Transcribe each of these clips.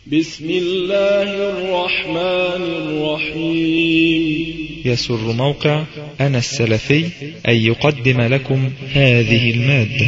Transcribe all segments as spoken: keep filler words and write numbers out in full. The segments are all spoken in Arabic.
بسم الله الرحمن الرحيم. يسر موقع أنا السلفي أن يقدم لكم هذه المادة.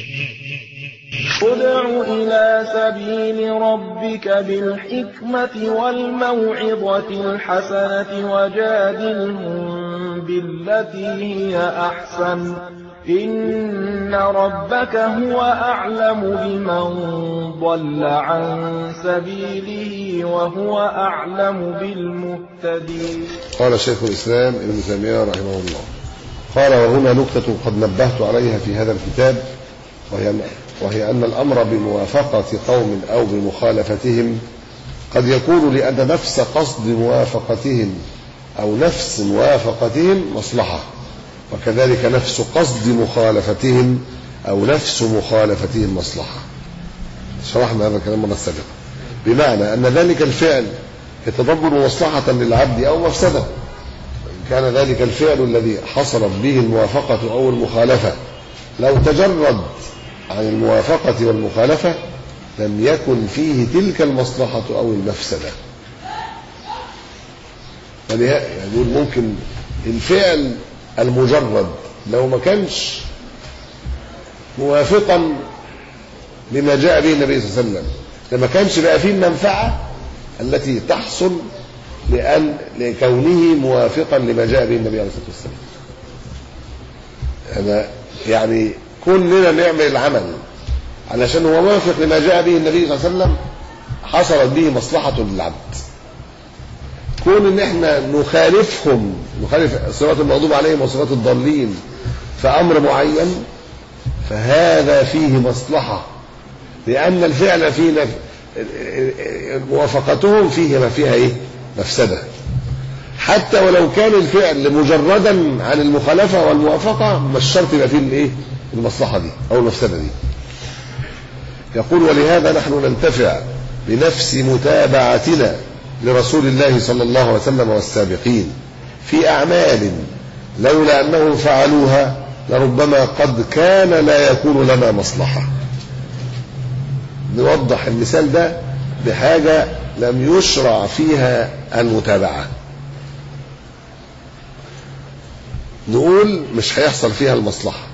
ادع إلى سبيل ربك بالحكمة والموعظة الحسنة وجادلهم بالتي هي أحسن إن ربك هو أعلم بمن ضل عن سبيله وهو أعلم بالمهتدين. قال شيخ الإسلام ابن تيمية رحمه الله، قال: وهنا نكتة قد نبهت عليها في هذا الكتاب، وهي, وهي أن الأمر بموافقة قوم أو بمخالفتهم قد يكون لأن نفس قصد موافقتهم أو نفس موافقتهم مصلحة، وكذلك نفس قصد مخالفتهم أو نفس مخالفتهم مصلحة. شرحنا هذا الكلام مرة سابقة، بمعنى أن ذلك الفعل يتضمن مصلحة للعبد أو مفسدة. إن كان ذلك الفعل الذي حصلت به الموافقة أو المخالفة لو تجرد عن الموافقة والمخالفة لم يكن فيه تلك المصلحة أو المفسدة. يعني يقول ممكن الفعل المجرد لو ما كانش موافقا لما جاء به النبي صلى الله عليه وسلم، لما كانش بقى فيه المنفعة التي تحصل لأن لكونه موافقا لما جاء به النبي عليه الصلاة والسلام. أنا يعني كلنا نعمل العمل علشان هو موافق لما جاء به النبي صلى الله عليه وسلم، حصلت به مصلحة للعبد. كون ان احنا نخالفهم، نخالف صراط المغضوب عليهم وصراط الضالين في امر معين، فهذا فيه مصلحة، لان الفعل فيه نف... موافقتهم فيه ما فيها ايه؟ مفسدة. حتى ولو كان الفعل مجردا عن المخالفة والموافقة مش شرط يبقى فيه الايه؟ المصلحة دي او المفسدة دي. يقول: ولهذا نحن ننتفع بنفس متابعتنا لرسول الله صلى الله عليه وسلم والسابقين في أعمال لولا أنهم فعلوها لربما قد كان لا يكون لنا مصلحة. نوضح المثال ده بحاجة لم يشرع فيها المتابعة. نقول مش هيحصل فيها المصلحة.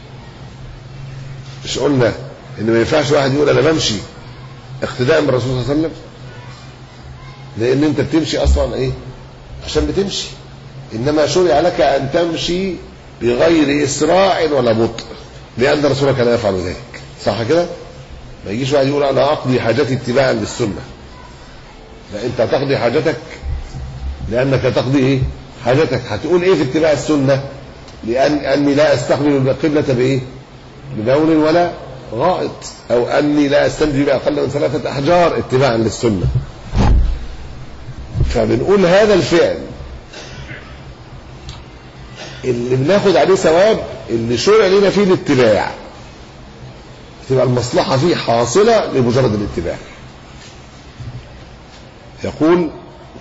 مش قلنا إن ما ينفعش واحد يقول أنا بمشي اقتداء بالرسول صلى الله عليه وسلم، لأن أنت بتمشي أصلا إيه؟ عشان بتمشي. إنما شرع لك أن تمشي بغير إسراع ولا بطء، لأن رسولك لا يفعل ذلك. صح كده؟ ما يجيش واحد يقول أنا أقضي حاجتي اتباعا للسنة. لا، أنت تقضي حاجتك لأنك تقضي إيه؟ حاجتك. هتقول إيه في اتباع السنة؟ لأن أني لا أستقبل القبلة بإيه؟ ببول ولا غائط، أو أني لا أستنجي بأقل من ثلاثة أحجار اتباعا للسنة. فبنقول هذا الفعل اللي بناخد عليه ثواب اللي شرع لنا فيه الاتباع، تبقى المصلحة فيه حاصلة لمجرد الاتباع. يقول: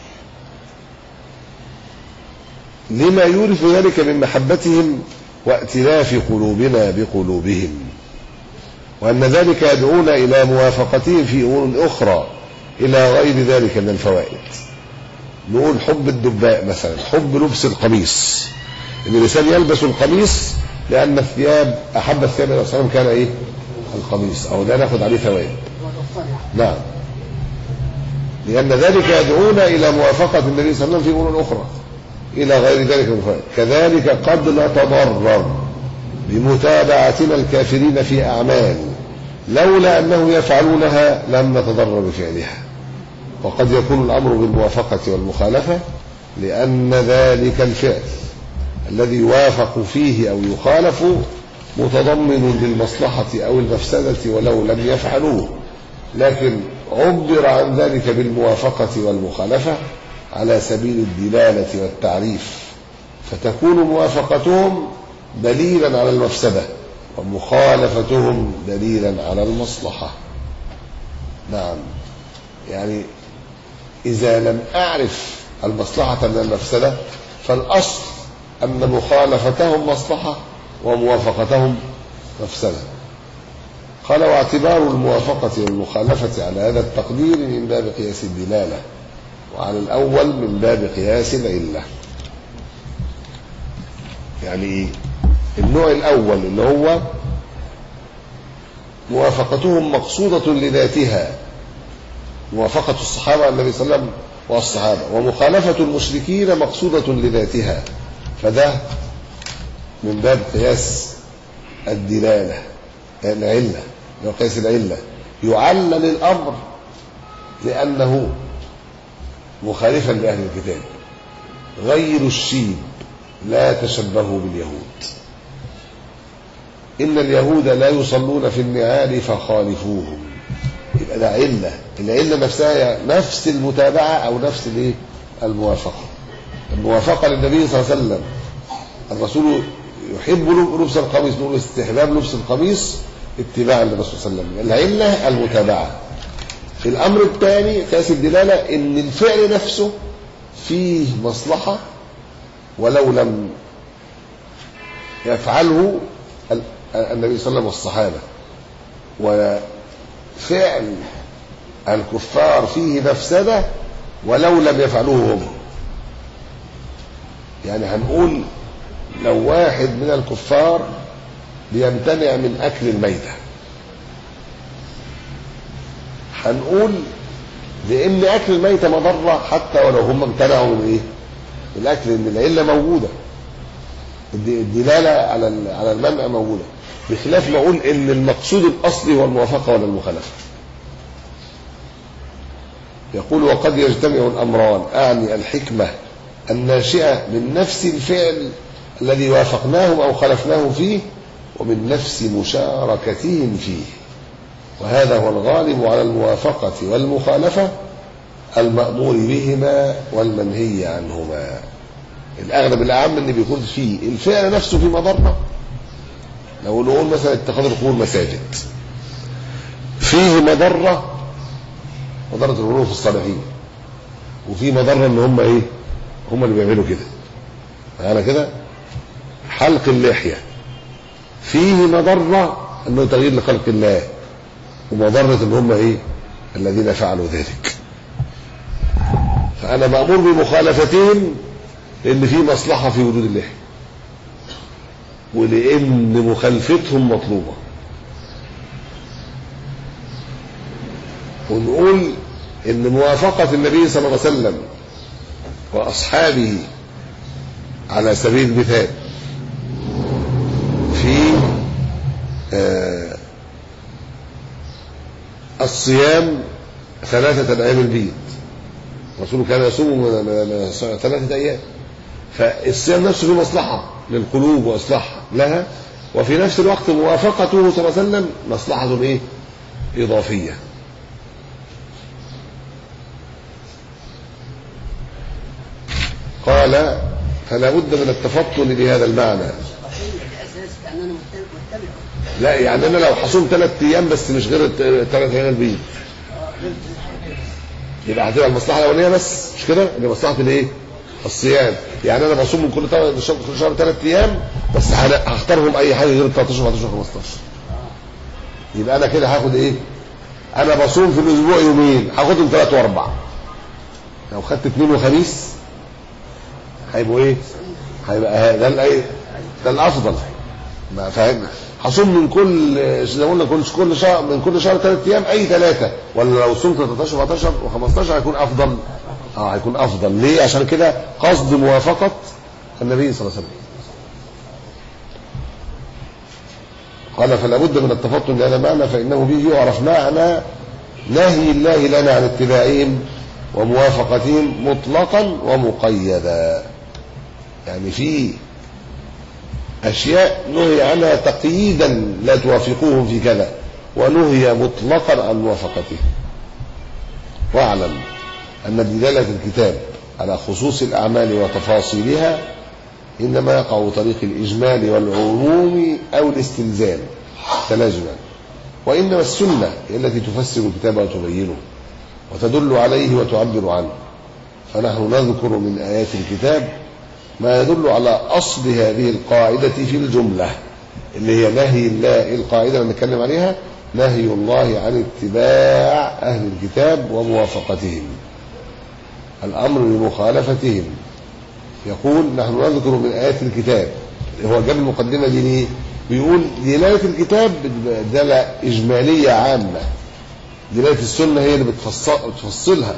لما يورث ذلك من محبتهم وائتلاف قلوبنا بقلوبهم، وأن ذلك يدعونا إلى موافقتهم في أمور أخرى إلى غير ذلك من الفوائد. نقول حب الدباء مثلا، حب لبس القميص، ان الانسان يلبس القميص لان الثياب احب الثياب الى الرسول كان ايه؟ القميص، او ده ناخد عليه ثواب. نعم، لان ذلك يدعونا الى موافقه النبي صلى الله عليه وسلم في امور اخرى الى غير ذلك من الفوائد. كذلك قد نتضرر بمتابعتنا الكافرين في اعمال لولا انهم يفعلونها لم نتضرر بفعلها. وقد يكون الأمر بالموافقة والمخالفة لأن ذلك الفعل الذي يوافق فيه أو يخالف متضمن للمصلحة أو المفسدة ولو لم يفعلوه، لكن عبر عن ذلك بالموافقة والمخالفة على سبيل الدلالة والتعريف، فتكون موافقتهم دليلا على المفسدة ومخالفتهم دليلا على المصلحة. نعم، يعني إذا لم أعرف المصلحة من المفسدة فالأصل أن مخالفتهم مصلحة وموافقتهم مفسدة. قال واعتبار الموافقة والمخالفة على هذا التقدير من باب قياس الدلالة، وعلى الأول من باب قياس العلة. يعني النوع الأول اللي هو موافقتهم مقصودة لذاتها، موافقة الصحابة النبي صلى الله عليه وسلم والصحابة، ومخالفة المشركين مقصودة لذاتها، فده من باب قياس الدلالة العلة، من قياس العلة. يعلل الأمر لأنه مخالفا لأهل الكتاب. غير الشيب لا تشبهوا باليهود، إن اليهود لا يصلون في النعال فخالفوهم. يبقى ده علة، العلة نفسها نفس المتابعة أو نفس الايه الموافقة. الموافقة للنبي صلى الله عليه وسلم، الرسول يحب لبس القميص، نقول استحباب لبس القميص اتباعا للرسول صلى الله عليه وسلم. العلة المتابعة. الأمر الثاني قياس الدلالة، إن الفعل نفسه فيه مصلحة ولو لم يفعله النبي صلى الله عليه وسلم والصحابة، وفعل الكفار فيه مفسدة ولو لم يفعلوه هم. يعني هنقول لو واحد من الكفار بيمتنع من أكل الميتة، هنقول لأن أكل الميتة مضرة حتى ولو هم امتنعوا من إيه؟ الأكل، إن العلة موجودة، الدلالة على على المنع موجودة، بخلاف ما أقول إن المقصود الأصلي هو الموافقة ولا المخالفة. يقول وقد يجتمع الأمران، أعني الحكمة الناشئة من نفس الفعل الذي وافقناهم أو خالفناهم فيه، ومن نفس مشاركتهم فيه، وهذا هو الغالب على الموافقة والمخالفة المأمور بهما والمنهي عنهما. الأغلب الأعم اللي بيكون فيه الفعل نفسه في مضرة. لو نقول مثلا اتخاذ القبور مساجد فيه مضرة، مضرة الغلو في الصالحين، وفي مضرة ان هم ايه هم اللي بيعملوا كده. معانا كده حلق اللحية فيه مضرة انه تغيير لخلق الله، ومضرة ان هم ايه الذين فعلوا ذلك. فانا مأمور بمخالفتهم لان في مصلحة في وجود اللحية، ولان مخالفتهم مطلوبة. ونقول ان موافقة النبي صلى الله عليه وسلم واصحابه على سبيل المثال في آه الصيام ثلاثة ايام البيض، الرسول كان يصوم ثلاثة ايام، فالصيام نفسه فيه مصلحة للقلوب واصلاحها لها، وفي نفس الوقت موافقته صلى الله عليه وسلم مصلحة ايه اضافية. قال فلا بد من التفطن لهذا المعنى. لا يعني انا لو حصوم ثلاث ايام بس مش غير ثلاث ايام البيض يبقى هتبقى المصلحه الاولانيه بس، مش كده؟ اللي مصلحه الايه؟ الصيام. يعني انا بصوم من كل شهر ثلاث ايام بس هختارهم اي حاجه غير تلتاشر اربعتاشر خمستاشر، يبقى انا كده هاخد ايه؟ انا بصوم في الاسبوع يومين هاخدهم ثلاث واربع. لو خدت اثنين وخميس هيبقوا ايه؟ هيبقى ده الايه؟ ده الافضل. ما فاهمنا؟ هصوم من كل زي ما قلنا كل كل شهر من كل شهر ثلاث ايام اي ثلاثه، ولا لو صمت تلتاشر اربعتاشر وخمستاشر هيكون افضل. اه هيكون افضل. ليه؟ عشان كده قصد موافقه النبي صلى الله عليه وسلم. قال فلا بد من التفطن لهذا المعنى، فانه به يعرف معنى نهي الله لنا عن اتباعهم وموافقتهم مطلقا ومقيدا. يعني في أشياء نهي عنها تقييدا لا توافقوهم في كذا، ونهي مطلقا عن موافقتهم. واعلم أن دلالة الكتاب على خصوص الأعمال وتفاصيلها إنما يقع طريق الإجمال والعموم أو الاستلزام تلازما، وإنما السنة هي التي تفسر الكتاب وتبينه وتدل عليه وتعبر عنه. فنحن نذكر من آيات الكتاب ما يدل على أصل هذه القاعدة في الجملة اللي هي نهي الله، القاعدة اللي نتكلم عليها نهي الله عن اتباع أهل الكتاب وموافقتهم، الأمر بمخالفتهم. يقول نحن نذكر من آيات الكتاب، هو جاب المقدمة دي ليه؟ بيقول دلالة الكتاب دلالة إجمالية عامة، دلالة السنة هي اللي بتفصلها،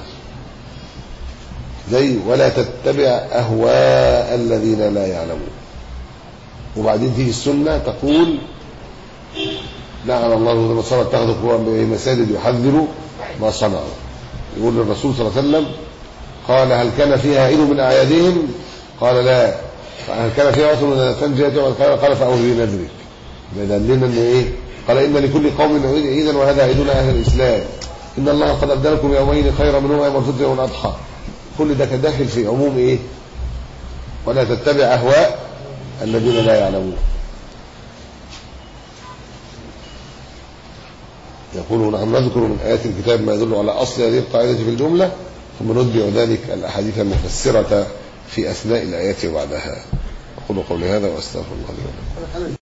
زي ولا تتبع أهواء الذين لا يعلمون. وبعدين تيجي السنة تقول لعن الله النصارى اتخذوا قبورا مساجد يحذروا ما صنعوا. يقول للرسول صلى الله عليه وسلم قال هل كان فيها عيد من أعيادهم؟ قال لا. هل كان فيها عصر من تنجية؟ قال فأوفي بنذرك. بدلنا ان ايه؟ قال ان لكل قوم عيدا وهذا عيدنا اهل الاسلام، ان الله قد ابدلكم يومين خيرا منهما يوم الفطر يوم الاضحى. كل ده كان داخل في عموم ايه؟ ولا تتبع اهواء الذين لا يعلمون. يقول نحن نذكر من آيات الكتاب ما يدل على أصل هذه القاعدة في الجملة، ثم نتبع ذلك الأحاديث المفسرة في أثناء الآيات وبعدها. أقول قولي هذا وأستغفر الله لي ولكم.